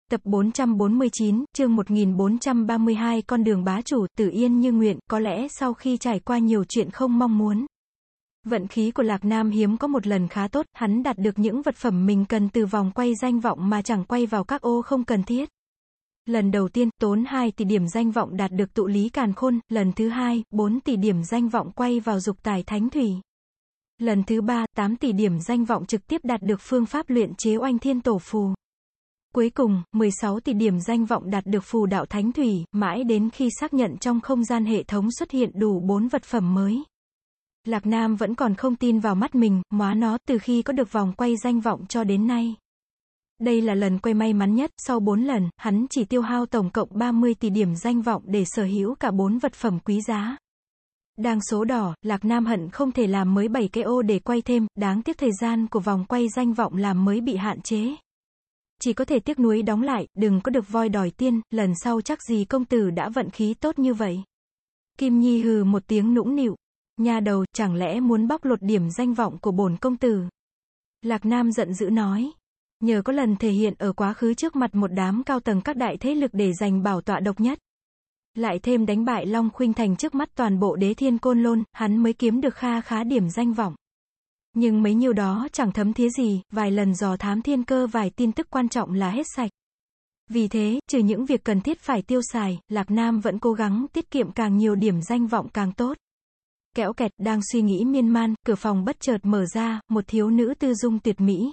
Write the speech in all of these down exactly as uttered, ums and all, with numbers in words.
Tập bốn trăm bốn mươi chín, chương một nghìn bốn trăm ba mươi hai, con đường bá chủ, Tử Yên như nguyện, có lẽ sau khi trải qua nhiều chuyện không mong muốn. Vận khí của Lạc Nam hiếm có một lần khá tốt, hắn đạt được những vật phẩm mình cần từ vòng quay danh vọng mà chẳng quay vào các ô không cần thiết. Lần đầu tiên, tốn hai tỷ điểm danh vọng đạt được tụ lý càn khôn, lần thứ hai, bốn tỷ điểm danh vọng quay vào dục tài thánh thủy. Lần thứ ba, tám tỷ điểm danh vọng trực tiếp đạt được phương pháp luyện chế oanh thiên tổ phù. Cuối cùng, mười sáu tỷ điểm danh vọng đạt được phù đạo thánh thủy, mãi đến khi xác nhận trong không gian hệ thống xuất hiện đủ bốn vật phẩm mới. Lạc Nam vẫn còn không tin vào mắt mình, móa nó, từ khi có được vòng quay danh vọng cho đến nay. Đây là lần quay may mắn nhất, sau bốn lần, hắn chỉ tiêu hao tổng cộng ba mươi tỷ điểm danh vọng để sở hữu cả bốn vật phẩm quý giá. Đang số đỏ, Lạc Nam hận không thể làm mới bảy cái ô để quay thêm, đáng tiếc thời gian của vòng quay danh vọng làm mới bị hạn chế. Chỉ có thể tiếc nuối đóng lại, đừng có được voi đòi tiên, lần sau chắc gì công tử đã vận khí tốt như vậy. Kim Nhi hừ một tiếng nũng nịu. Nha đầu, chẳng lẽ muốn bóc lột điểm danh vọng của bổn công tử? Lạc Nam giận dữ nói. Nhờ có lần thể hiện ở quá khứ trước mặt một đám cao tầng các đại thế lực để giành bảo tọa độc nhất. Lại thêm đánh bại Long Khuynh Thành trước mắt toàn bộ đế thiên côn lôn, hắn mới kiếm được kha khá điểm danh vọng. Nhưng mấy nhiêu đó chẳng thấm thía gì, vài lần dò thám thiên cơ vài tin tức quan trọng là hết sạch. Vì thế, trừ những việc cần thiết phải tiêu xài, Lạc Nam vẫn cố gắng tiết kiệm càng nhiều điểm danh vọng càng tốt. Kẽo kẹt, đang suy nghĩ miên man, cửa phòng bất chợt mở ra, một thiếu nữ tư dung tuyệt mỹ.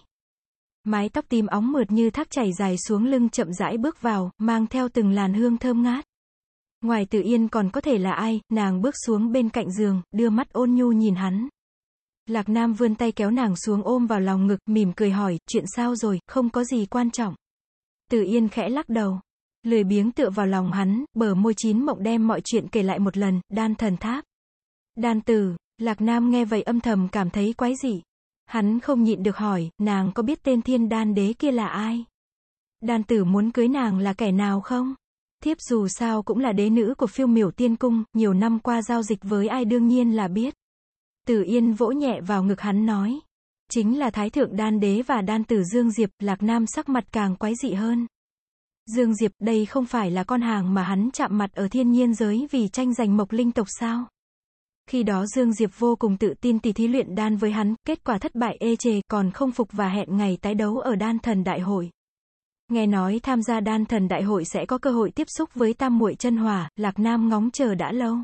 Mái tóc tím óng mượt như thác chảy dài xuống lưng chậm rãi bước vào, mang theo từng làn hương thơm ngát. Ngoài Tử Yên còn có thể là ai, nàng bước xuống bên cạnh giường, đưa mắt ôn nhu nhìn hắn. Lạc Nam vươn tay kéo nàng xuống ôm vào lòng ngực, mỉm cười hỏi, chuyện sao rồi, không có gì quan trọng. Tử Yên khẽ lắc đầu, lười biếng tựa vào lòng hắn, bờ môi chín mộng đem mọi chuyện kể lại một lần, đan thần tháp. Đan tử, Lạc Nam nghe vậy âm thầm cảm thấy quái dị. Hắn không nhịn được hỏi, nàng có biết tên thiên đan đế kia là ai? Đan tử muốn cưới nàng là kẻ nào không? Thiếp dù sao cũng là đế nữ của Phiêu Miểu Tiên Cung, nhiều năm qua giao dịch với ai đương nhiên là biết. Tử Yên vỗ nhẹ vào ngực hắn nói. Chính là Thái Thượng Đan Đế và Đan Tử Dương Diệp. Lạc Nam sắc mặt càng quái dị hơn. Dương Diệp, đây không phải là con hàng mà hắn chạm mặt ở thiên nhiên giới vì tranh giành mộc linh tộc sao? Khi đó Dương Diệp vô cùng tự tin tỉ thí luyện đan với hắn, kết quả thất bại ê chề, còn không phục và hẹn ngày tái đấu ở đan thần đại hội. Nghe nói tham gia đan thần đại hội sẽ có cơ hội tiếp xúc với tam muội chân hỏa, Lạc Nam ngóng chờ đã lâu.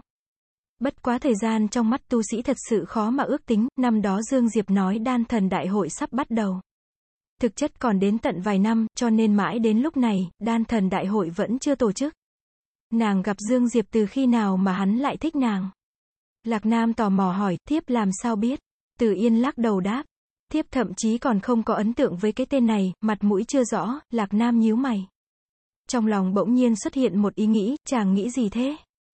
Bất quá thời gian trong mắt tu sĩ thật sự khó mà ước tính, năm đó Dương Diệp nói đan thần đại hội sắp bắt đầu. Thực chất còn đến tận vài năm, cho nên mãi đến lúc này, đan thần đại hội vẫn chưa tổ chức. Nàng gặp Dương Diệp từ khi nào mà hắn lại thích nàng? Lạc Nam tò mò hỏi, thiếp làm sao biết? Tử Yên lắc đầu đáp. Thiếp thậm chí còn không có ấn tượng với cái tên này, mặt mũi chưa rõ. Lạc Nam nhíu mày. Trong lòng bỗng nhiên xuất hiện một ý nghĩ, chàng nghĩ gì thế?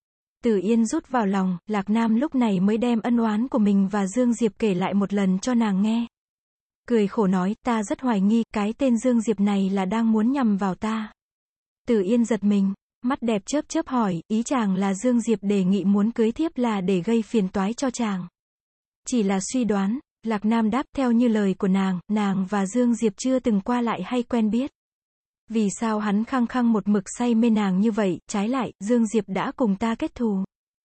Tử Yên rút vào lòng, Lạc Nam lúc này mới đem ân oán của mình và Dương Diệp kể lại một lần cho nàng nghe. Cười khổ nói, ta rất hoài nghi, cái tên Dương Diệp này là đang muốn nhằm vào ta. Tử Yên giật mình, mắt đẹp chớp chớp hỏi, ý chàng là Dương Diệp đề nghị muốn cưới thiếp là để gây phiền toái cho chàng? Chỉ là suy đoán. Lạc Nam đáp, theo như lời của nàng, nàng và Dương Diệp chưa từng qua lại hay quen biết. Vì sao hắn khăng khăng một mực say mê nàng như vậy, trái lại, Dương Diệp đã cùng ta kết thù.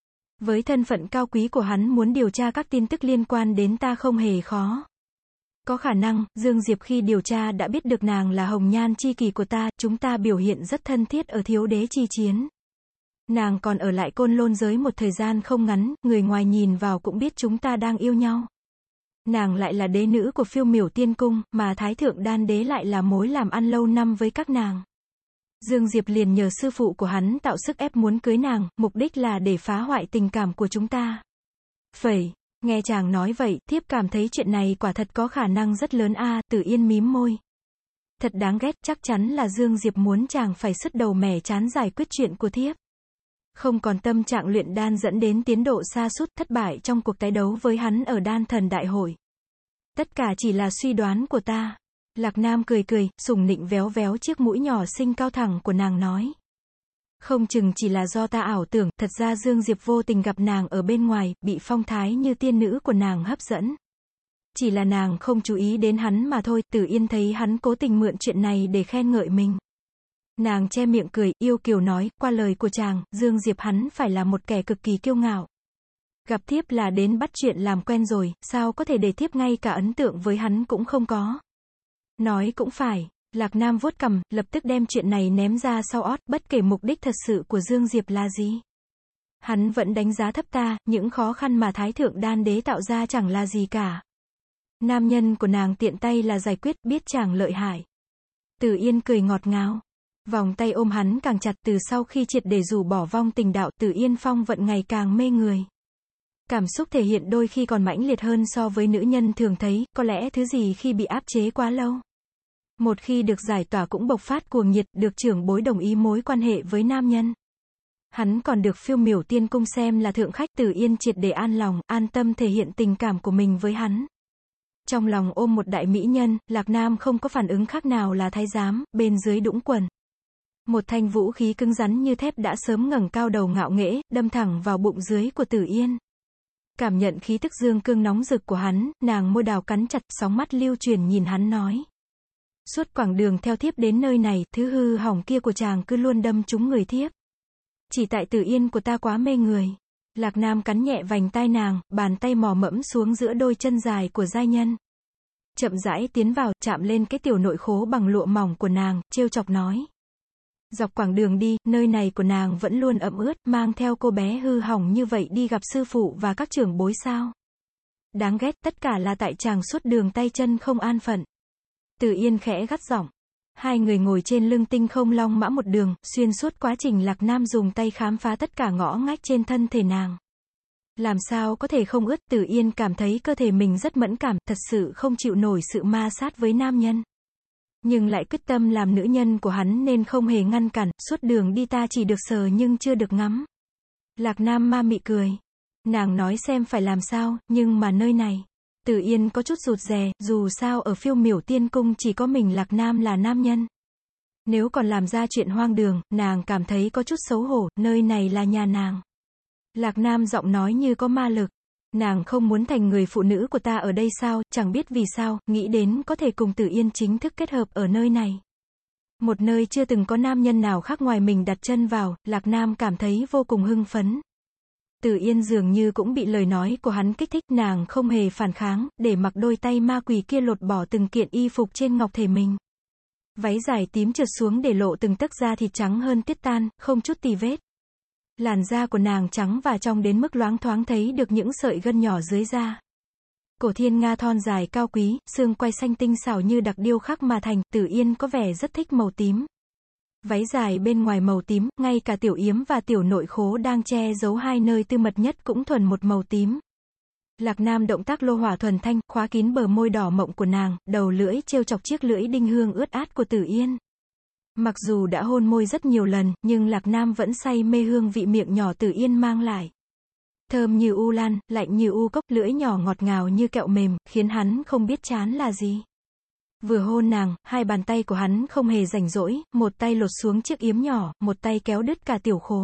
Với thân phận cao quý của hắn muốn điều tra các tin tức liên quan đến ta không hề khó. Có khả năng, Dương Diệp khi điều tra đã biết được nàng là hồng nhan chi kỷ của ta, chúng ta biểu hiện rất thân thiết ở thiếu đế chi chiến. Nàng còn ở lại Côn Lôn giới một thời gian không ngắn, người ngoài nhìn vào cũng biết chúng ta đang yêu nhau. Nàng lại là đế nữ của Phiêu Miểu Tiên Cung, mà Thái Thượng Đan Đế lại là mối làm ăn lâu năm với các nàng. Dương Diệp liền nhờ sư phụ của hắn tạo sức ép muốn cưới nàng, mục đích là để phá hoại tình cảm của chúng ta. Phẩy, nghe chàng nói vậy, thiếp cảm thấy chuyện này quả thật có khả năng rất lớn a. À, Tử Yên mím môi. Thật đáng ghét, chắc chắn là Dương Diệp muốn chàng phải sứt đầu mẻ trán giải quyết chuyện của thiếp. Không còn tâm trạng luyện đan dẫn đến tiến độ sa sút, thất bại trong cuộc tái đấu với hắn ở đan thần đại hội. Tất cả chỉ là suy đoán của ta. Lạc Nam cười cười, sủng nịnh véo véo chiếc mũi nhỏ xinh cao thẳng của nàng nói. Không chừng chỉ là do ta ảo tưởng, thật ra Dương Diệp vô tình gặp nàng ở bên ngoài, bị phong thái như tiên nữ của nàng hấp dẫn. Chỉ là nàng không chú ý đến hắn mà thôi. Tử Yên thấy hắn cố tình mượn chuyện này để khen ngợi mình. Nàng che miệng cười, yêu kiều nói, qua lời của chàng, Dương Diệp hắn phải là một kẻ cực kỳ kiêu ngạo. Gặp thiếp là đến bắt chuyện làm quen rồi, sao có thể để thiếp ngay cả ấn tượng với hắn cũng không có. Nói cũng phải, Lạc Nam vuốt cằm, lập tức đem chuyện này ném ra sau ót, bất kể mục đích thật sự của Dương Diệp là gì. Hắn vẫn đánh giá thấp ta, những khó khăn mà Thái Thượng Đan Đế tạo ra chẳng là gì cả. Nam nhân của nàng tiện tay là giải quyết, biết chàng lợi hại. Từ Yên cười ngọt ngào. Vòng tay ôm hắn càng chặt, từ sau khi triệt để rũ bỏ vong tình đạo, Từ Yên phong vận ngày càng mê người. Cảm xúc thể hiện đôi khi còn mãnh liệt hơn so với nữ nhân thường thấy, có lẽ thứ gì khi bị áp chế quá lâu. Một khi được giải tỏa cũng bộc phát cuồng nhiệt, được trưởng bối đồng ý mối quan hệ với nam nhân. Hắn còn được phiêu miểu tiên cung xem là thượng khách, Từ Yên triệt để an lòng, an tâm thể hiện tình cảm của mình với hắn. Trong lòng ôm một đại mỹ nhân, Lạc Nam không có phản ứng khác nào là thái giám, bên dưới đũng quần. Một thanh vũ khí cứng rắn như thép đã sớm ngẩng cao đầu ngạo nghễ, đâm thẳng vào bụng dưới của Từ Yên. Cảm nhận khí tức dương cương nóng rực của hắn, nàng môi đào cắn chặt, sóng mắt lưu truyền nhìn hắn nói. Suốt quãng đường theo thiếp đến nơi này, thứ hư hỏng kia của chàng cứ luôn đâm trúng người thiếp. Chỉ tại Từ Yên của ta quá mê người. Lạc Nam cắn nhẹ vành tai nàng, bàn tay mò mẫm xuống giữa đôi chân dài của giai nhân. Chậm rãi tiến vào, chạm lên cái tiểu nội khố bằng lụa mỏng của nàng, trêu chọc nói. Dọc quãng đường đi, nơi này của nàng vẫn luôn ẩm ướt, mang theo cô bé hư hỏng như vậy đi gặp sư phụ và các trưởng bối sao. Đáng ghét, tất cả là tại chàng suốt đường tay chân không an phận. Từ Yên khẽ gắt giọng. Hai người ngồi trên lưng tinh không long mã một đường, xuyên suốt quá trình Lạc Nam dùng tay khám phá tất cả ngõ ngách trên thân thể nàng. Làm sao có thể không ướt, Từ Yên cảm thấy cơ thể mình rất mẫn cảm, thật sự không chịu nổi sự ma sát với nam nhân. Nhưng lại quyết tâm làm nữ nhân của hắn nên không hề ngăn cản, suốt đường đi ta chỉ được sờ nhưng chưa được ngắm. Lạc Nam ma mị cười. Nàng nói xem phải làm sao, nhưng mà nơi này. Từ Yên có chút rụt rè, dù sao ở phiêu miểu tiên cung chỉ có mình Lạc Nam là nam nhân. Nếu còn làm ra chuyện hoang đường, nàng cảm thấy có chút xấu hổ, nơi này là nhà nàng. Lạc Nam giọng nói như có ma lực. Nàng không muốn thành người phụ nữ của ta ở đây sao, chẳng biết vì sao, nghĩ đến có thể cùng Từ Yên chính thức kết hợp ở nơi này. Một nơi chưa từng có nam nhân nào khác ngoài mình đặt chân vào, Lạc Nam cảm thấy vô cùng hưng phấn. Từ Yên dường như cũng bị lời nói của hắn kích thích, nàng không hề phản kháng, để mặc đôi tay ma quỷ kia lột bỏ từng kiện y phục trên ngọc thể mình. Váy dài tím trượt xuống để lộ từng tấc da thịt trắng hơn tiết tan, không chút tì vết. Làn da của nàng trắng và trong đến mức loáng thoáng thấy được những sợi gân nhỏ dưới da. Cổ thiên nga thon dài cao quý, xương quai xanh tinh xảo như đặc điêu khắc mà thành, Từ Yên có vẻ rất thích màu tím. Váy dài bên ngoài màu tím, ngay cả tiểu yếm và tiểu nội khố đang che giấu hai nơi tư mật nhất cũng thuần một màu tím. Lạc Nam động tác lô hỏa thuần thanh, khóa kín bờ môi đỏ mộng của nàng, đầu lưỡi trêu chọc chiếc lưỡi đinh hương ướt át của Từ Yên. Mặc dù đã hôn môi rất nhiều lần, nhưng Lạc Nam vẫn say mê hương vị miệng nhỏ Từ Yên mang lại. Thơm như u lan, lạnh như u cốc, lưỡi nhỏ ngọt ngào như kẹo mềm, khiến hắn không biết chán là gì. Vừa hôn nàng, hai bàn tay của hắn không hề rảnh rỗi, một tay lột xuống chiếc yếm nhỏ, một tay kéo đứt cả tiểu khố.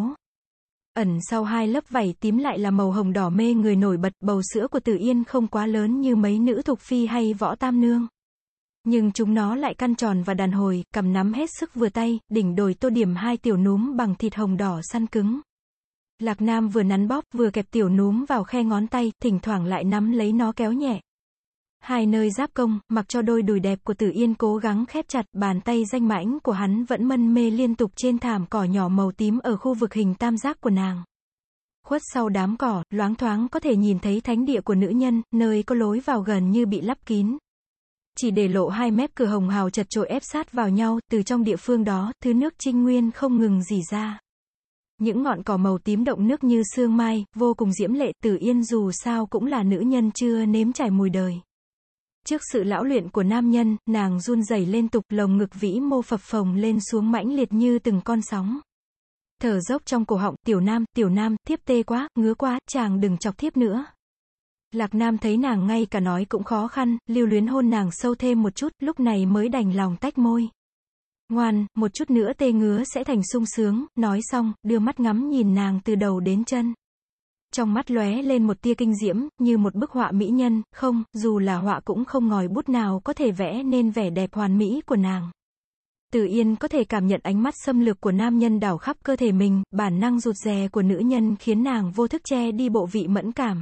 Ẩn sau hai lớp vảy tím lại là màu hồng đỏ mê người nổi bật, bầu sữa của Từ Yên không quá lớn như mấy nữ thục phi hay võ tam nương. Nhưng chúng nó lại căn tròn và đàn hồi, cầm nắm hết sức vừa tay, đỉnh đồi tô điểm hai tiểu núm bằng thịt hồng đỏ săn cứng. Lạc Nam vừa nắn bóp, vừa kẹp tiểu núm vào khe ngón tay, thỉnh thoảng lại nắm lấy nó kéo nhẹ. Hai nơi giáp công, mặc cho đôi đùi đẹp của Từ Yên cố gắng khép chặt, bàn tay danh mãnh của hắn vẫn mân mê liên tục trên thảm cỏ nhỏ màu tím ở khu vực hình tam giác của nàng. Khuất sau đám cỏ, loáng thoáng có thể nhìn thấy thánh địa của nữ nhân, nơi có lối vào gần như bị lắp kín. Chỉ để lộ hai mép cửa hồng hào chật chội ép sát vào nhau, từ trong địa phương đó, thứ nước trinh nguyên không ngừng rỉ ra. Những ngọn cỏ màu tím động nước như sương mai, vô cùng diễm lệ, Từ Yên dù sao cũng là nữ nhân chưa nếm trải mùi đời. Trước sự lão luyện của nam nhân, nàng run rẩy liên tục, lồng ngực vĩ mô phập phồng lên xuống mãnh liệt như từng con sóng. Thở dốc trong cổ họng, tiểu nam, tiểu nam, thiếp tê quá, ngứa quá, chàng đừng chọc thiếp nữa. Lạc Nam thấy nàng ngay cả nói cũng khó khăn, lưu luyến hôn nàng sâu thêm một chút, lúc này mới đành lòng tách môi. Ngoan, một chút nữa tê ngứa sẽ thành sung sướng, nói xong, đưa mắt ngắm nhìn nàng từ đầu đến chân. Trong mắt lóe lên một tia kinh diễm, như một bức họa mỹ nhân, không, dù là họa cũng không ngòi bút nào có thể vẽ nên vẻ đẹp hoàn mỹ của nàng. Từ Yên có thể cảm nhận ánh mắt xâm lược của nam nhân đảo khắp cơ thể mình, bản năng rụt rè của nữ nhân khiến nàng vô thức che đi bộ vị mẫn cảm.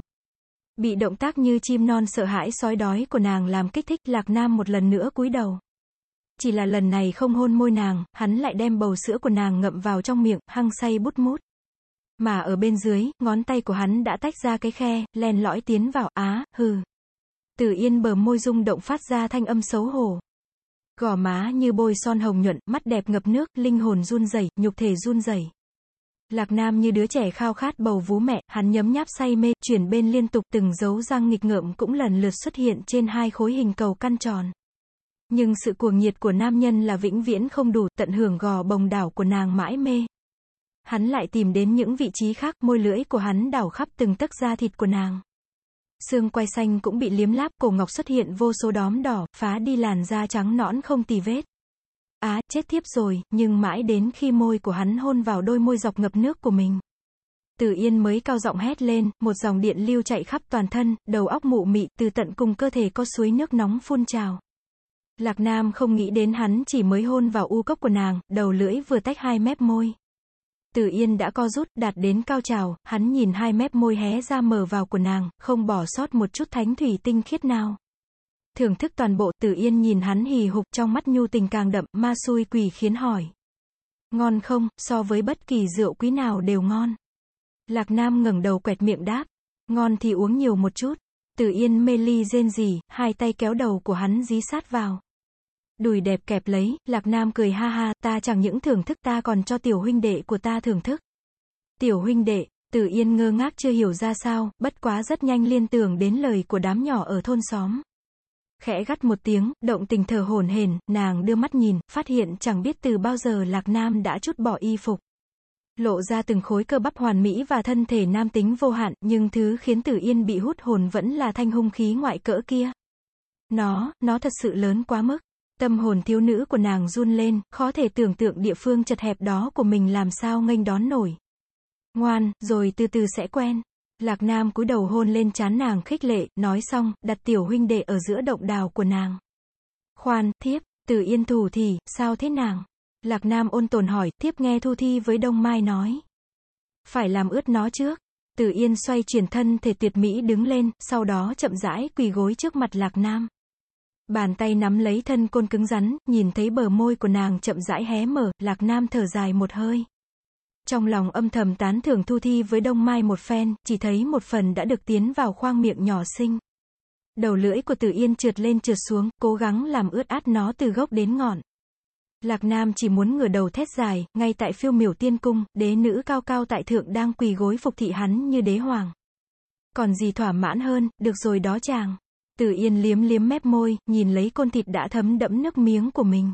Bị động tác như chim non sợ hãi sói đói của nàng làm kích thích, Lạc Nam một lần nữa cúi đầu. Chỉ là lần này không hôn môi nàng, hắn lại đem bầu sữa của nàng ngậm vào trong miệng, hăng say bút mút. Mà ở bên dưới, ngón tay của hắn đã tách ra cái khe, len lỏi tiến vào, á, hừ. Từ Yên bờ môi rung động phát ra thanh âm xấu hổ. Gò má như bôi son hồng nhuận, mắt đẹp ngập nước, linh hồn run rẩy, nhục thể run rẩy. Lạc Nam như đứa trẻ khao khát bầu vú mẹ, hắn nhấm nháp say mê, chuyển bên liên tục, từng dấu răng nghịch ngợm cũng lần lượt xuất hiện trên hai khối hình cầu căn tròn. Nhưng sự cuồng nhiệt của nam nhân là vĩnh viễn không đủ, tận hưởng gò bồng đảo của nàng mãi mê. Hắn lại tìm đến những vị trí khác, môi lưỡi của hắn đảo khắp từng tấc da thịt của nàng. Xương quai xanh cũng bị liếm láp, cổ ngọc xuất hiện vô số đóm đỏ, phá đi làn da trắng nõn không tì vết. Á, chết thiếp rồi, nhưng mãi đến khi môi của hắn hôn vào đôi môi dọc ngập nước của mình. Từ Yên mới cao giọng hét lên, một dòng điện lưu chạy khắp toàn thân, đầu óc mụ mị, từ tận cùng cơ thể có suối nước nóng phun trào. Lạc Nam không nghĩ đến hắn chỉ mới hôn vào u cốc của nàng, đầu lưỡi vừa tách hai mép môi. Từ Yên đã co rút, đạt đến cao trào, hắn nhìn hai mép môi hé ra mở vào của nàng, không bỏ sót một chút thánh thủy tinh khiết nào. Thưởng thức toàn bộ, Từ Yên nhìn hắn hì hục, trong mắt nhu tình càng đậm, ma xui quỷ khiến hỏi. Ngon không, so với bất kỳ rượu quý nào đều ngon. Lạc Nam ngẩng đầu quẹt miệng đáp. Ngon thì uống nhiều một chút. Từ Yên mê ly rên rỉ, hai tay kéo đầu của hắn dí sát vào. Đùi đẹp kẹp lấy, Lạc Nam cười ha ha, ta chẳng những thưởng thức ta còn cho tiểu huynh đệ của ta thưởng thức. Tiểu huynh đệ, Từ Yên ngơ ngác chưa hiểu ra sao, bất quá rất nhanh liên tưởng đến lời của đám nhỏ ở thôn xóm. Khẽ gắt một tiếng, động tình thở hổn hển, nàng đưa mắt nhìn, phát hiện chẳng biết từ bao giờ Lạc Nam đã trút bỏ y phục. Lộ ra từng khối cơ bắp hoàn mỹ và thân thể nam tính vô hạn, nhưng thứ khiến Từ Yên bị hút hồn vẫn là thanh hung khí ngoại cỡ kia. Nó, nó thật sự lớn quá mức. Tâm hồn thiếu nữ của nàng run lên, khó thể tưởng tượng địa phương chật hẹp đó của mình làm sao nghênh đón nổi. Ngoan, rồi từ từ sẽ quen. Lạc Nam cúi đầu hôn lên trán nàng khích lệ, nói xong, đặt tiểu huynh đệ ở giữa động đào của nàng. Khoan, thiếp, Từ Yên thủ thì, sao thế nàng? Lạc Nam ôn tồn hỏi, thiếp nghe Thu Thi với Đông Mai nói. Phải làm ướt nó trước. Từ Yên xoay chuyển thân thể tuyệt mỹ đứng lên, sau đó chậm rãi quỳ gối trước mặt Lạc Nam. Bàn tay nắm lấy thân côn cứng rắn, nhìn thấy bờ môi của nàng chậm rãi hé mở, Lạc Nam thở dài một hơi. Trong lòng âm thầm tán thưởng Thu Thi với Đông Mai một phen, chỉ thấy một phần đã được tiến vào khoang miệng nhỏ xinh. Đầu lưỡi của Từ Yên trượt lên trượt xuống, cố gắng làm ướt át nó từ gốc đến ngọn. Lạc Nam chỉ muốn ngửa đầu thét dài, ngay tại phiêu miểu tiên cung, đế nữ cao cao tại thượng đang quỳ gối phục thị hắn như đế hoàng. Còn gì thỏa mãn hơn, được rồi đó chàng. Từ Yên liếm liếm mép môi, nhìn lấy côn thịt đã thấm đẫm nước miếng của mình.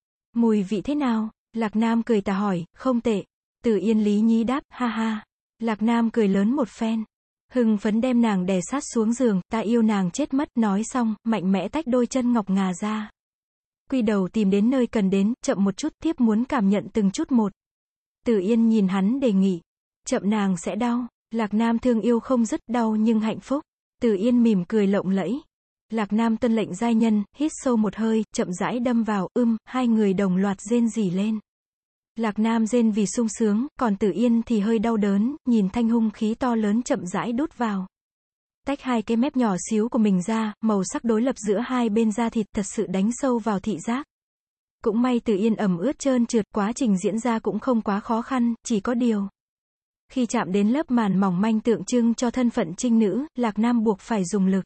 Mùi vị thế nào? Lạc Nam cười tà hỏi, không tệ. Từ Yên lý nhí đáp, ha ha. Lạc Nam cười lớn một phen. Hưng phấn đem nàng đè sát xuống giường, ta yêu nàng chết mất, nói xong, mạnh mẽ tách đôi chân ngọc ngà ra. Quy đầu tìm đến nơi cần đến, chậm một chút, thiếp muốn cảm nhận từng chút một. Từ Yên nhìn hắn đề nghị. Chậm nàng sẽ đau. Lạc Nam thương yêu không dứt, đau nhưng hạnh phúc. Từ Yên mỉm cười lộng lẫy. Lạc Nam tuân lệnh giai nhân, hít sâu một hơi, chậm rãi đâm vào, ưm, hai người đồng loạt rên rỉ lên. Lạc Nam rên vì sung sướng, còn Từ Yên thì hơi đau đớn, nhìn thanh hung khí to lớn chậm rãi đút vào. Tách hai cái mép nhỏ xíu của mình ra, màu sắc đối lập giữa hai bên da thịt thật sự đánh sâu vào thị giác. Cũng may Từ Yên ẩm ướt trơn trượt, quá trình diễn ra cũng không quá khó khăn, chỉ có điều. Khi chạm đến lớp màn mỏng manh tượng trưng cho thân phận trinh nữ, Lạc Nam buộc phải dùng lực.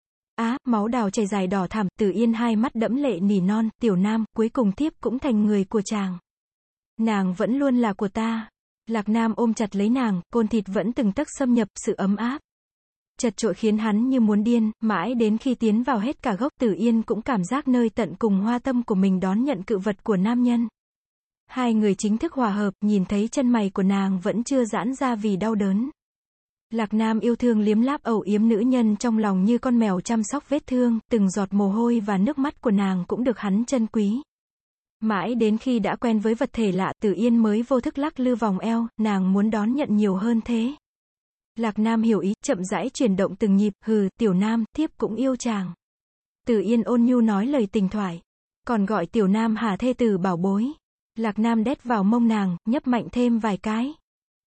Á, máu đào chảy dài đỏ thẳm, Từ Yên hai mắt đẫm lệ nỉ non, tiểu Nam, cuối cùng thiếp cũng thành người của chàng. Nàng vẫn luôn là của ta. Lạc Nam ôm chặt lấy nàng, côn thịt vẫn từng tấc xâm nhập, sự ấm áp chật chội khiến hắn như muốn điên, mãi đến khi tiến vào hết cả gốc, Từ Yên cũng cảm giác nơi tận cùng hoa tâm của mình đón nhận cự vật của nam nhân. Hai người chính thức hòa hợp, nhìn thấy chân mày của nàng vẫn chưa giãn ra vì đau đớn. Lạc Nam yêu thương liếm láp âu yếm nữ nhân trong lòng như con mèo chăm sóc vết thương, từng giọt mồ hôi và nước mắt của nàng cũng được hắn trân quý. Mãi đến khi đã quen với vật thể lạ, Từ Yên mới vô thức lắc lư vòng eo, nàng muốn đón nhận nhiều hơn thế. Lạc Nam hiểu ý, chậm rãi chuyển động từng nhịp, hừ, tiểu Nam, thiếp cũng yêu chàng. Từ Yên ôn nhu nói lời tình thoại. Còn gọi Tiểu Nam Hà thê tử bảo bối. Lạc Nam đét vào mông nàng, nhấp mạnh thêm vài cái.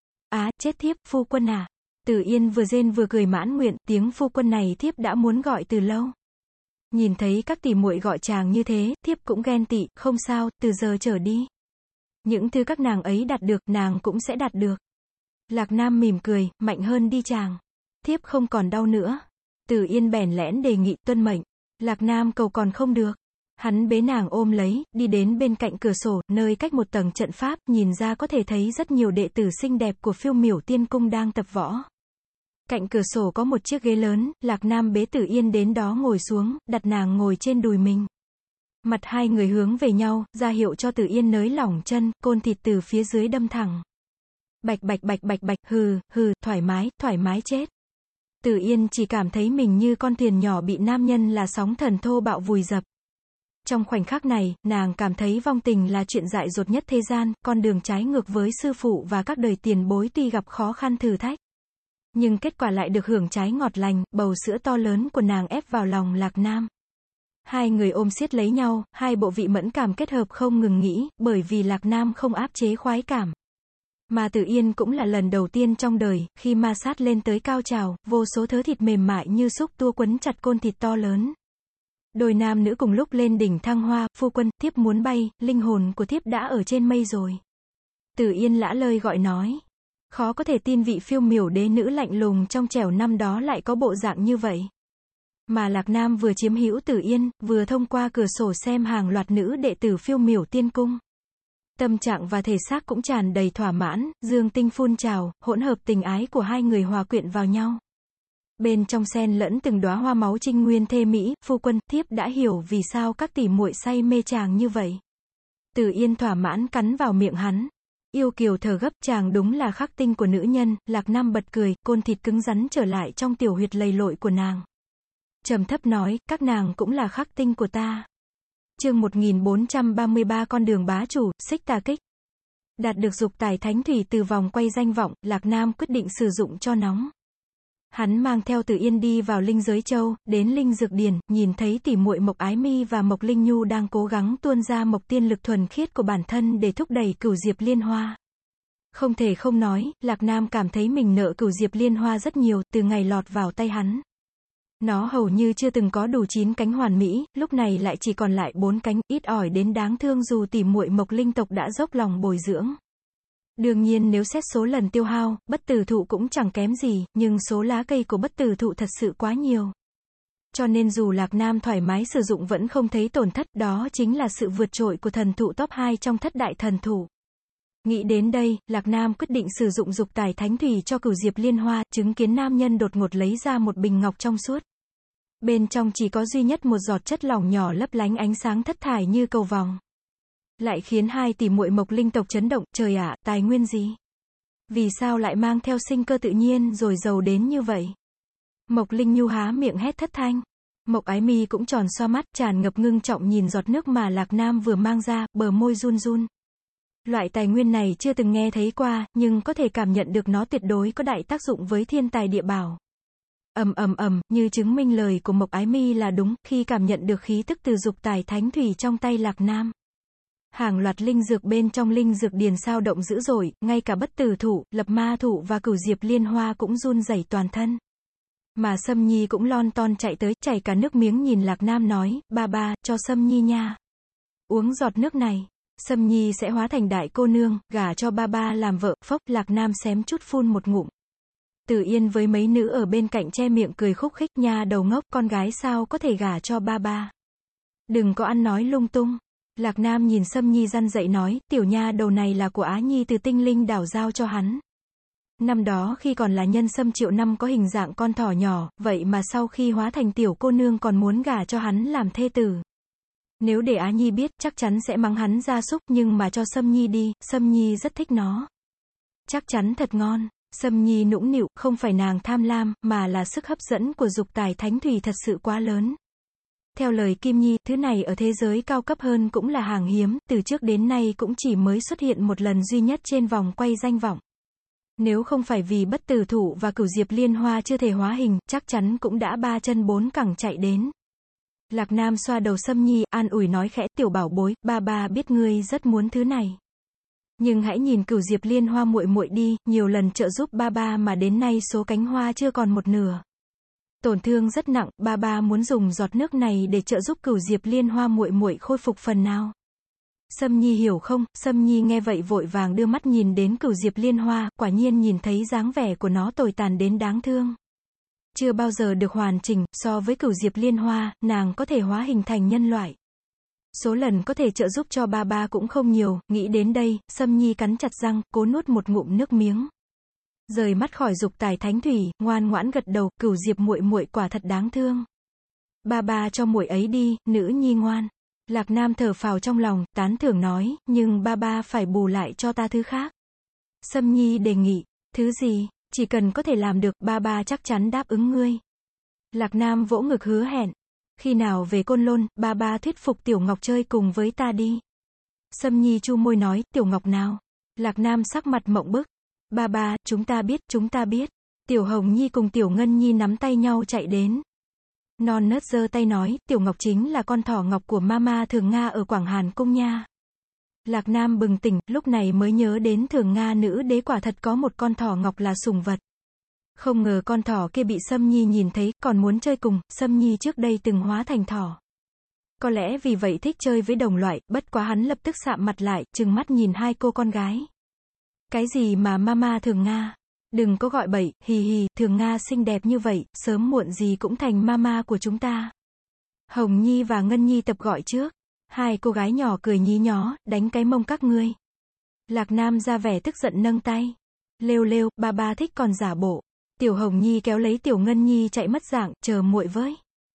Á, chết thiếp, phu quân à. Tử Yên vừa rên vừa cười mãn nguyện, tiếng phu quân này thiếp đã muốn gọi từ lâu. Nhìn thấy các tỷ muội gọi chàng như thế, thiếp cũng ghen tị, không sao, từ giờ trở đi. Những thứ các nàng ấy đạt được, nàng cũng sẽ đạt được. Lạc Nam mỉm cười, mạnh hơn đi chàng. Thiếp không còn đau nữa. Tử Yên bèn lẽn đề nghị, tuân mệnh. Lạc Nam cầu còn không được. Hắn bế nàng ôm lấy, đi đến bên cạnh cửa sổ, nơi cách một tầng trận pháp, nhìn ra có thể thấy rất nhiều đệ tử xinh đẹp của Phiêu Miểu Tiên Cung đang tập võ. Cạnh cửa sổ có một chiếc ghế lớn, Lạc Nam bế Tử Yên đến đó ngồi xuống, đặt nàng ngồi trên đùi mình. Mặt hai người hướng về nhau, ra hiệu cho Tử Yên nới lỏng chân, côn thịt từ phía dưới đâm thẳng. Bạch bạch bạch bạch bạch, hừ, hừ, thoải mái, thoải mái chết. Tử Yên chỉ cảm thấy mình như con thuyền nhỏ bị nam nhân là sóng thần thô bạo vùi dập. Trong khoảnh khắc này, nàng cảm thấy vong tình là chuyện dại dột nhất thế gian, con đường trái ngược với sư phụ và các đời tiền bối tuy gặp khó khăn thử thách. Nhưng kết quả lại được hưởng trái ngọt lành, bầu sữa to lớn của nàng ép vào lòng Lạc Nam. Hai người ôm siết lấy nhau, hai bộ vị mẫn cảm kết hợp không ngừng nghỉ, bởi vì Lạc Nam không áp chế khoái cảm. Mà Tử Yên cũng là lần đầu tiên trong đời, khi ma sát lên tới cao trào, vô số thớ thịt mềm mại như xúc tua quấn chặt côn thịt to lớn. Đôi nam nữ cùng lúc lên đỉnh thăng hoa, phu quân, thiếp muốn bay, linh hồn của thiếp đã ở trên mây rồi. Tử Yên lã lơi gọi nói. Khó có thể tin vị Phiêu Miểu đế nữ lạnh lùng trong trẻo năm đó lại có bộ dạng như vậy. Mà Lạc Nam vừa chiếm hữu Tử Yên, vừa thông qua cửa sổ xem hàng loạt nữ đệ tử Phiêu Miểu Tiên Cung. Tâm trạng và thể xác cũng tràn đầy thỏa mãn, dương tinh phun trào, hỗn hợp tình ái của hai người hòa quyện vào nhau. Bên trong xen lẫn từng đóa hoa máu trinh nguyên thê mỹ, phu quân, thiếp đã hiểu vì sao các tỷ muội say mê chàng như vậy. Tử Yên thỏa mãn cắn vào miệng hắn. Yêu kiều thở gấp, chàng đúng là khắc tinh của nữ nhân. Lạc Nam bật cười, côn thịt cứng rắn trở lại trong tiểu huyệt lầy lội của nàng. Trầm thấp nói, các nàng cũng là khắc tinh của ta. Chương một nghìn bốn trăm ba mươi ba Con đường bá chủ, xích tà kích. Đạt được dục tài thánh thủy từ vòng quay danh vọng, Lạc Nam quyết định sử dụng cho nóng. Hắn mang theo Tử Yên đi vào linh giới châu, đến linh dược điền, nhìn thấy tỷ muội Mộc Ái Mi và Mộc Linh Nhu đang cố gắng tuôn ra mộc tiên lực thuần khiết của bản thân để thúc đẩy Cửu Diệp Liên Hoa. Không thể không nói, Lạc Nam cảm thấy mình nợ Cửu Diệp Liên Hoa rất nhiều, từ ngày lọt vào tay hắn. Nó hầu như chưa từng có đủ chín cánh hoàn mỹ, lúc này lại chỉ còn lại bốn cánh, ít ỏi đến đáng thương dù tỷ muội Mộc Linh tộc đã dốc lòng bồi dưỡng. Đương nhiên nếu xét số lần tiêu hao, bất tử thụ cũng chẳng kém gì, nhưng số lá cây của bất tử thụ thật sự quá nhiều. Cho nên dù Lạc Nam thoải mái sử dụng vẫn không thấy tổn thất, đó chính là sự vượt trội của thần thụ top hai trong thất đại thần thụ. Nghĩ đến đây, Lạc Nam quyết định sử dụng dục tài thánh thủy cho Cửu Diệp Liên Hoa, chứng kiến nam nhân đột ngột lấy ra một bình ngọc trong suốt. Bên trong chỉ có duy nhất một giọt chất lỏng nhỏ lấp lánh ánh sáng thất thải như cầu vồng. Lại khiến hai tỷ muội Mộc Linh tộc chấn động, trời ạ, tài nguyên gì? Vì sao lại mang theo sinh cơ tự nhiên rồi giàu đến như vậy? Mộc Linh Nhu há miệng hét thất thanh. Mộc Ái Mi cũng tròn xoa mắt, tràn ngập ngưng trọng nhìn giọt nước mà Lạc Nam vừa mang ra, bờ môi run run. Loại tài nguyên này chưa từng nghe thấy qua, nhưng có thể cảm nhận được nó tuyệt đối có đại tác dụng với thiên tài địa bảo. Ầm ầm ầm, như chứng minh lời của Mộc Ái Mi là đúng, khi cảm nhận được khí tức từ dục tài thánh thủy trong tay Lạc Nam. Hàng loạt linh dược bên trong linh dược điền sao động dữ dội, ngay cả bất tử thụ, lập ma thụ và Cửu Diệp Liên Hoa cũng run rẩy toàn thân. Mà Sâm Nhi cũng lon ton chạy tới, chảy cả nước miếng nhìn Lạc Nam nói, ba ba, cho Sâm Nhi nha. Uống giọt nước này, Sâm Nhi sẽ hóa thành đại cô nương, gả cho ba ba làm vợ. Phốc, Lạc Nam xém chút phun một ngụm. Tử Yên với mấy nữ ở bên cạnh che miệng cười khúc khích, nha đầu ngốc, con gái sao có thể gả cho ba ba. Đừng có ăn nói lung tung. Lạc Nam nhìn Sâm Nhi răn dạy nói, tiểu nha đầu này là của Á Nhi từ tinh linh đảo giao cho hắn. Năm đó khi còn là nhân sâm triệu năm có hình dạng con thỏ nhỏ, vậy mà sau khi hóa thành tiểu cô nương còn muốn gả cho hắn làm thê tử. Nếu để Á Nhi biết, chắc chắn sẽ mắng hắn gia súc, nhưng mà cho Sâm Nhi đi, Sâm Nhi rất thích nó. Chắc chắn thật ngon. Sâm Nhi nũng nịu, không phải nàng tham lam, mà là sức hấp dẫn của dục tài thánh thủy thật sự quá lớn. Theo lời Kim Nhi, thứ này ở thế giới cao cấp hơn cũng là hàng hiếm, từ trước đến nay cũng chỉ mới xuất hiện một lần duy nhất trên vòng quay danh vọng. Nếu không phải vì bất tử thụ và Cửu Diệp Liên Hoa chưa thể hóa hình, chắc chắn cũng đã ba chân bốn cẳng chạy đến. Lạc Nam xoa đầu Sâm Nhi, an ủi nói khẽ, tiểu bảo bối, ba ba biết ngươi rất muốn thứ này. Nhưng hãy nhìn Cửu Diệp Liên Hoa muội muội đi, nhiều lần trợ giúp ba ba mà đến nay số cánh hoa chưa còn một nửa. Tổn thương rất nặng, ba ba muốn dùng giọt nước này để trợ giúp Cửu Diệp Liên Hoa muội muội khôi phục phần nào. Sâm Nhi hiểu không? Sâm Nhi nghe vậy vội vàng đưa mắt nhìn đến Cửu Diệp Liên Hoa, quả nhiên nhìn thấy dáng vẻ của nó tồi tàn đến đáng thương. Chưa bao giờ được hoàn chỉnh, so với Cửu Diệp Liên Hoa, nàng có thể hóa hình thành nhân loại. Số lần có thể trợ giúp cho ba ba cũng không nhiều, nghĩ đến đây, Sâm Nhi cắn chặt răng, cố nuốt một ngụm nước miếng. Rời mắt khỏi dục tài thánh thủy, ngoan ngoãn gật đầu, Cửu Diệp muội muội quả thật đáng thương. Ba ba cho muội ấy đi, nữ nhi ngoan. Lạc Nam thở phào trong lòng, tán thưởng nói, nhưng ba ba phải bù lại cho ta thứ khác. Sâm Nhi đề nghị, thứ gì, chỉ cần có thể làm được, ba ba chắc chắn đáp ứng ngươi. Lạc Nam vỗ ngực hứa hẹn, khi nào về Côn Lôn, ba ba thuyết phục Tiểu Ngọc chơi cùng với ta đi. Sâm Nhi chu môi nói, Tiểu Ngọc nào? Lạc Nam sắc mặt mộng bức, ba ba, chúng ta biết, chúng ta biết. Tiểu Hồng Nhi cùng Tiểu Ngân Nhi nắm tay nhau chạy đến. Non nớt giơ tay nói, Tiểu Ngọc chính là con thỏ ngọc của Mama Thường Nga ở Quảng Hàn Cung nha. Lạc Nam bừng tỉnh, lúc này mới nhớ đến Thường Nga nữ đế quả thật có một con thỏ ngọc là sủng vật. Không ngờ con thỏ kia bị Sâm Nhi nhìn thấy, còn muốn chơi cùng, Sâm Nhi trước đây từng hóa thành thỏ. Có lẽ vì vậy thích chơi với đồng loại, bất quá hắn lập tức sạm mặt lại, trừng mắt nhìn hai cô con gái. Cái gì mà Mama Thường Nga? Đừng có gọi bậy, hì hì, Thường Nga xinh đẹp như vậy, sớm muộn gì cũng thành mama của chúng ta. Hồng Nhi và Ngân Nhi tập gọi trước. Hai cô gái nhỏ cười nhí nhó, đánh cái mông các ngươi. Lạc Nam ra vẻ tức giận nâng tay. Lêu lêu, ba ba thích còn giả bộ. Tiểu Hồng Nhi kéo lấy Tiểu Ngân Nhi chạy mất dạng, chờ muội với.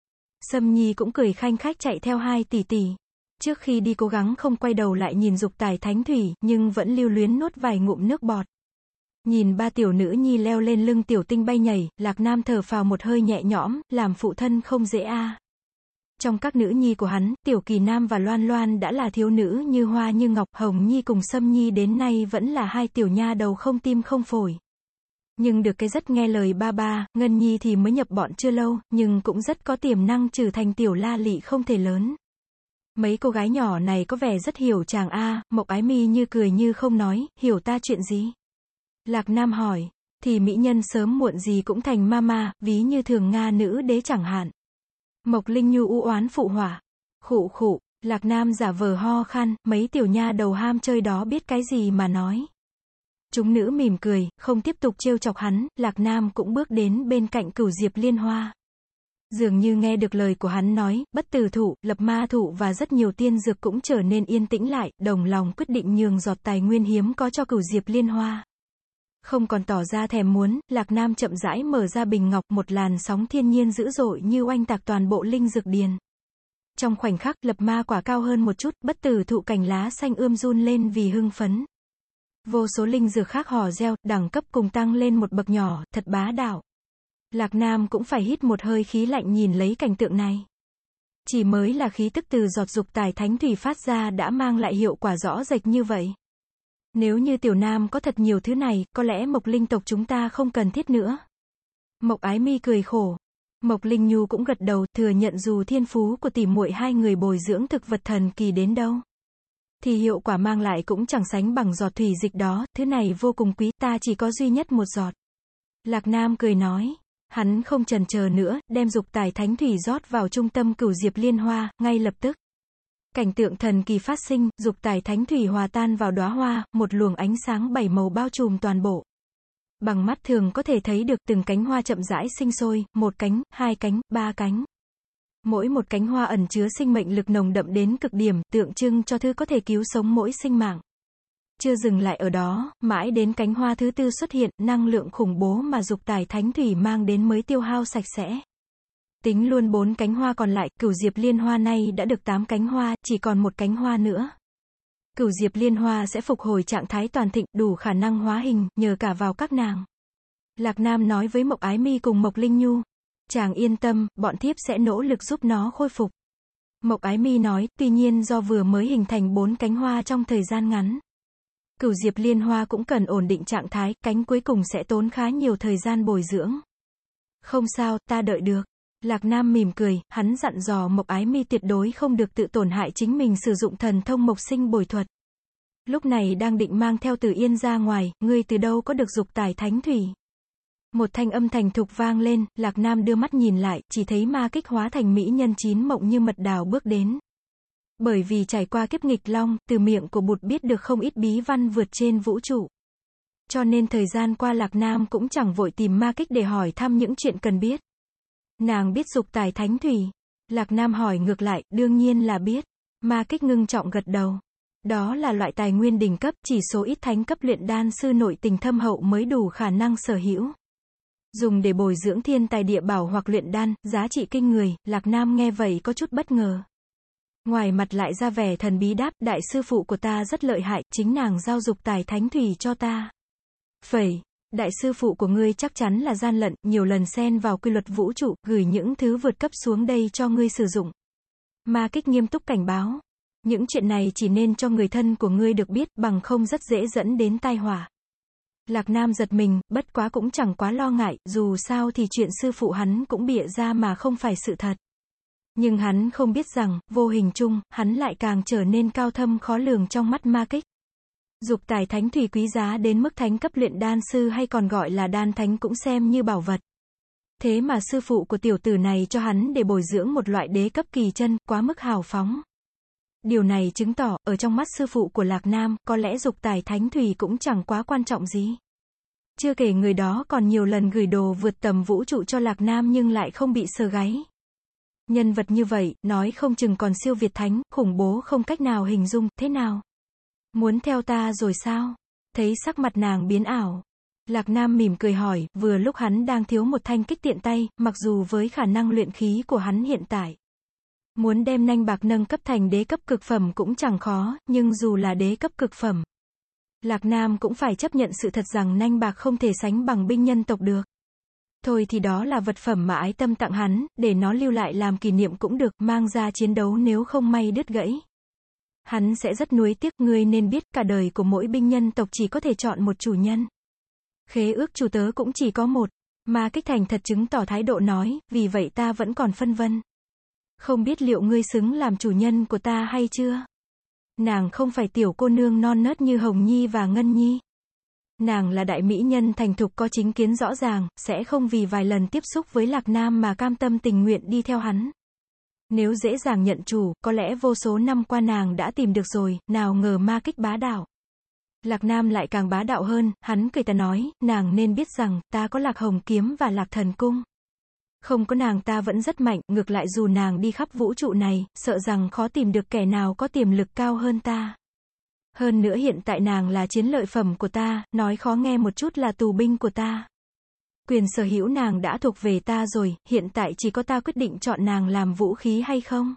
Sâm Nhi cũng cười khanh khách chạy theo hai tỷ tỷ. Trước khi đi cố gắng không quay đầu lại nhìn dục tài thánh thủy, nhưng vẫn lưu luyến nuốt vài ngụm nước bọt. Nhìn ba tiểu nữ nhi leo lên lưng tiểu tinh bay nhảy, Lạc Nam thở phào một hơi nhẹ nhõm, làm phụ thân không dễ a. À. Trong các nữ nhi của hắn, Tiểu Kỳ Nam và Loan Loan đã là thiếu nữ như hoa như ngọc, Hồng Nhi cùng Sâm Nhi đến nay vẫn là hai tiểu nha đầu không tim không phổi. Nhưng được cái rất nghe lời ba ba, Ngân Nhi thì mới nhập bọn chưa lâu, nhưng cũng rất có tiềm năng trở thành tiểu la lị không thể lớn. Mấy cô gái nhỏ này có vẻ rất hiểu chàng a. À, Mộc Ái Mi như cười như không nói, hiểu ta chuyện gì? Lạc Nam hỏi, thì mỹ nhân sớm muộn gì cũng thành mama, ví như Thường Nga nữ đế chẳng hạn. Mộc Linh Nhu u oán phụ hỏa. Khụ khụ, Lạc Nam giả vờ ho khan, mấy tiểu nha đầu ham chơi đó biết cái gì mà nói. Chúng nữ mỉm cười, không tiếp tục trêu chọc hắn, Lạc Nam cũng bước đến bên cạnh Cửu Diệp Liên Hoa. Dường như nghe được lời của hắn nói, bất tử thụ, lập ma thụ và rất nhiều tiên dược cũng trở nên yên tĩnh lại, đồng lòng quyết định nhường giọt tài nguyên hiếm có cho Cửu Diệp Liên Hoa. Không còn tỏ ra thèm muốn, Lạc Nam chậm rãi mở ra bình ngọc, một làn sóng thiên nhiên dữ dội như oanh tạc toàn bộ linh dược điền. Trong khoảnh khắc, lập ma quả cao hơn một chút, bất tử thụ cành lá xanh ươm run lên vì hưng phấn. Vô số linh dược khác hò reo, đẳng cấp cùng tăng lên một bậc nhỏ, thật bá đạo. Lạc Nam cũng phải hít một hơi khí lạnh nhìn lấy cảnh tượng này. Chỉ mới là khí tức từ giọt dục tài thánh thủy phát ra đã mang lại hiệu quả rõ rệt như vậy. Nếu như Tiểu Nam có thật nhiều thứ này, có lẽ Mộc Linh tộc chúng ta không cần thiết nữa. Mộc Ái Mi cười khổ. Mộc Linh Nhu cũng gật đầu, thừa nhận dù thiên phú của tỷ muội hai người bồi dưỡng thực vật thần kỳ đến đâu, thì hiệu quả mang lại cũng chẳng sánh bằng giọt thủy dịch đó, thứ này vô cùng quý, ta chỉ có duy nhất một giọt. Lạc Nam cười nói. Hắn không chần chờ nữa, đem dục tài thánh thủy rót vào trung tâm Cửu Diệp Liên Hoa, ngay lập tức. Cảnh tượng thần kỳ phát sinh, dục tài thánh thủy hòa tan vào đóa hoa, một luồng ánh sáng bảy màu bao trùm toàn bộ. Bằng mắt thường có thể thấy được từng cánh hoa chậm rãi sinh sôi, một cánh, hai cánh, ba cánh. Mỗi một cánh hoa ẩn chứa sinh mệnh lực nồng đậm đến cực điểm, tượng trưng cho thứ có thể cứu sống mỗi sinh mạng. Chưa dừng lại ở đó, mãi đến cánh hoa thứ tư xuất hiện, năng lượng khủng bố mà dục tài thánh thủy mang đến mới tiêu hao sạch sẽ. Tính luôn bốn cánh hoa còn lại, Cửu Diệp Liên Hoa này đã được tám cánh hoa, chỉ còn một cánh hoa nữa. Cửu Diệp Liên Hoa sẽ phục hồi trạng thái toàn thịnh, đủ khả năng hóa hình, nhờ cả vào các nàng. Lạc Nam nói với Mộc Ái Mi cùng Mộc Linh Nhu. Chàng yên tâm, bọn thiếp sẽ nỗ lực giúp nó khôi phục. Mộc Ái Mi nói, tuy nhiên do vừa mới hình thành bốn cánh hoa trong thời gian ngắn. Cửu Diệp Liên Hoa cũng cần ổn định trạng thái, cánh cuối cùng sẽ tốn khá nhiều thời gian bồi dưỡng. Không sao, ta đợi được. Lạc Nam mỉm cười, hắn dặn dò Mộc Ái Mi tuyệt đối không được tự tổn hại chính mình sử dụng thần thông Mộc Sinh Bồi Thuật. Lúc này đang định mang theo Từ Yên ra ngoài, ngươi từ đâu có được dục tải thánh thủy. Một thanh âm thành thục vang lên, Lạc Nam đưa mắt nhìn lại, chỉ thấy ma kích hóa thành mỹ nhân chín mộng như mật đào bước đến. Bởi vì trải qua kiếp nghịch long, từ miệng của Bụt biết được không ít bí văn vượt trên vũ trụ. Cho nên thời gian qua Lạc Nam cũng chẳng vội tìm ma kích để hỏi thăm những chuyện cần biết. Nàng biết dục tài thánh thủy. Lạc Nam hỏi ngược lại, đương nhiên là biết. Ma kích ngưng trọng gật đầu. Đó là loại tài nguyên đỉnh cấp, chỉ số ít thánh cấp luyện đan sư nội tình thâm hậu mới đủ khả năng sở hữu. Dùng để bồi dưỡng thiên tài địa bảo hoặc luyện đan, giá trị kinh người. Lạc Nam nghe vậy có chút bất ngờ. Ngoài mặt lại ra vẻ thần bí đáp, đại sư phụ của ta rất lợi hại, chính nàng giao dục tài thánh thủy cho ta. Phẩy, đại sư phụ của ngươi chắc chắn là gian lận, nhiều lần xen vào quy luật vũ trụ, gửi những thứ vượt cấp xuống đây cho ngươi sử dụng. Ma kích nghiêm túc cảnh báo. Những chuyện này chỉ nên cho người thân của ngươi được biết, bằng không rất dễ dẫn đến tai họa. Lạc Nam giật mình, bất quá cũng chẳng quá lo ngại, dù sao thì chuyện sư phụ hắn cũng bịa ra mà không phải sự thật. Nhưng hắn không biết rằng, vô hình chung, hắn lại càng trở nên cao thâm khó lường trong mắt ma kích. Dục tài thánh thủy quý giá đến mức thánh cấp luyện đan sư hay còn gọi là đan thánh cũng xem như bảo vật. Thế mà sư phụ của tiểu tử này cho hắn để bồi dưỡng một loại đế cấp kỳ chân, quá mức hào phóng. Điều này chứng tỏ, ở trong mắt sư phụ của Lạc Nam, có lẽ dục tài thánh thủy cũng chẳng quá quan trọng gì. Chưa kể người đó còn nhiều lần gửi đồ vượt tầm vũ trụ cho Lạc Nam nhưng lại không bị sờ gáy. Nhân vật như vậy, nói không chừng còn siêu việt thánh, khủng bố không cách nào hình dung, thế nào? Muốn theo ta rồi sao? Thấy sắc mặt nàng biến ảo. Lạc Nam mỉm cười hỏi, vừa lúc hắn đang thiếu một thanh kích tiện tay, mặc dù với khả năng luyện khí của hắn hiện tại. Muốn đem nanh bạc nâng cấp thành đế cấp cực phẩm cũng chẳng khó, nhưng dù là đế cấp cực phẩm. Lạc Nam cũng phải chấp nhận sự thật rằng nanh bạc không thể sánh bằng binh nhân tộc được. Thôi thì đó là vật phẩm mà ái tâm tặng hắn, để nó lưu lại làm kỷ niệm cũng được, mang ra chiến đấu nếu không may đứt gãy. Hắn sẽ rất nuối tiếc, ngươi nên biết cả đời của mỗi binh nhân tộc chỉ có thể chọn một chủ nhân. Khế ước chủ tớ cũng chỉ có một. Ma kích thành thật chứng tỏ thái độ nói, vì vậy ta vẫn còn phân vân. Không biết liệu ngươi xứng làm chủ nhân của ta hay chưa? Nàng không phải tiểu cô nương non nớt như Hồng Nhi và Ngân Nhi. Nàng là đại mỹ nhân thành thục có chính kiến rõ ràng, sẽ không vì vài lần tiếp xúc với Lạc Nam mà cam tâm tình nguyện đi theo hắn. Nếu dễ dàng nhận chủ, có lẽ vô số năm qua nàng đã tìm được rồi, nào ngờ ma kích bá đạo. Lạc Nam lại càng bá đạo hơn, hắn cười ta nói, nàng nên biết rằng, ta có Lạc Hồng Kiếm và Lạc Thần Cung. Không có nàng ta vẫn rất mạnh, ngược lại dù nàng đi khắp vũ trụ này, sợ rằng khó tìm được kẻ nào có tiềm lực cao hơn ta. Hơn nữa hiện tại nàng là chiến lợi phẩm của ta, nói khó nghe một chút là tù binh của ta. Quyền sở hữu nàng đã thuộc về ta rồi, hiện tại chỉ có ta quyết định chọn nàng làm vũ khí hay không.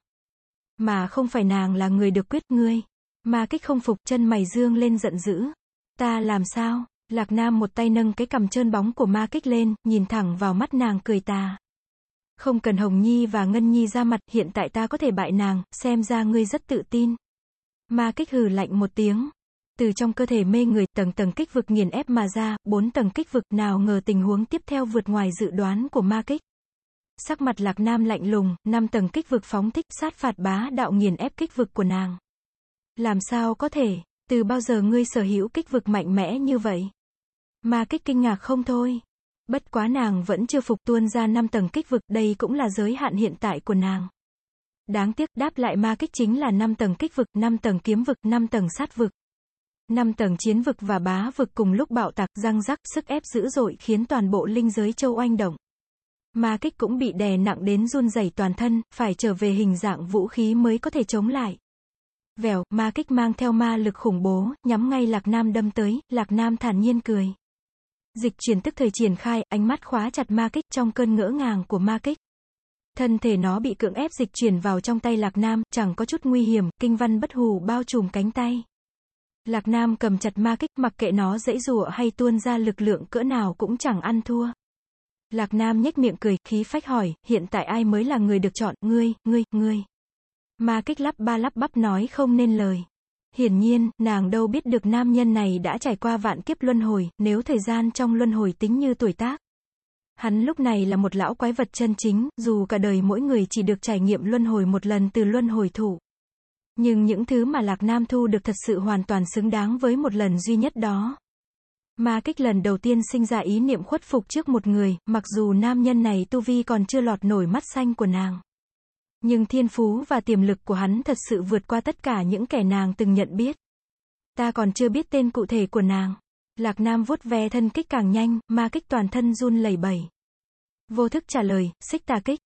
Mà không phải nàng là người được quyết, ngươi. Ma kích không phục, chân mày dương lên giận dữ. Ta làm sao? Lạc Nam một tay nâng cái cằm trơn bóng của ma kích lên, nhìn thẳng vào mắt nàng cười tà. Không cần Hồng Nhi và Ngân Nhi ra mặt, hiện tại ta có thể bại nàng, xem ra ngươi rất tự tin. Ma kích hừ lạnh một tiếng. Từ trong cơ thể mê người, tầng tầng kích vực nghiền ép mà ra, bốn tầng kích vực, nào ngờ tình huống tiếp theo vượt ngoài dự đoán của ma kích. Sắc mặt Lạc Nam lạnh lùng, năm tầng kích vực phóng thích, sát phạt bá đạo nghiền ép kích vực của nàng. Làm sao có thể, từ bao giờ ngươi sở hữu kích vực mạnh mẽ như vậy? Ma kích kinh ngạc không thôi. Bất quá nàng vẫn chưa phục, tuôn ra năm tầng kích vực, đây cũng là giới hạn hiện tại của nàng. Đáng tiếc, đáp lại ma kích chính là năm tầng kích vực, năm tầng kiếm vực, năm tầng sát vực. năm tầng chiến vực và bá vực cùng lúc bạo tạc, răng rắc, sức ép dữ dội khiến toàn bộ linh giới châu oanh động. Ma kích cũng bị đè nặng đến run rẩy toàn thân, phải trở về hình dạng vũ khí mới có thể chống lại. Vèo, ma kích mang theo ma lực khủng bố, nhắm ngay Lạc Nam đâm tới, Lạc Nam thản nhiên cười. Dịch chuyển tức thời triển khai, ánh mắt khóa chặt ma kích trong cơn ngỡ ngàng của ma kích. Thân thể nó bị cưỡng ép dịch chuyển vào trong tay Lạc Nam, chẳng có chút nguy hiểm, kinh văn bất hủ bao trùm cánh tay. Lạc Nam cầm chặt ma kích, mặc kệ nó giãy giụa hay tuôn ra lực lượng cỡ nào cũng chẳng ăn thua. Lạc Nam nhếch miệng cười, khí phách hỏi, hiện tại ai mới là người được chọn, ngươi, ngươi, ngươi. Ma kích lắp ba lắp bắp nói không nên lời. Hiển nhiên, nàng đâu biết được nam nhân này đã trải qua vạn kiếp luân hồi, nếu thời gian trong luân hồi tính như tuổi tác. Hắn lúc này là một lão quái vật chân chính, dù cả đời mỗi người chỉ được trải nghiệm luân hồi một lần từ luân hồi thủ. Nhưng những thứ mà Lạc Nam thu được thật sự hoàn toàn xứng đáng với một lần duy nhất đó. Ma Kích lần đầu tiên sinh ra ý niệm khuất phục trước một người, mặc dù nam nhân này tu vi còn chưa lọt nổi mắt xanh của nàng. Nhưng thiên phú và tiềm lực của hắn thật sự vượt qua tất cả những kẻ nàng từng nhận biết. Ta còn chưa biết tên cụ thể của nàng. Lạc Nam vuốt ve thân kích càng nhanh, Ma Kích toàn thân run lẩy bẩy. Vô thức trả lời, Xích Tà Kích.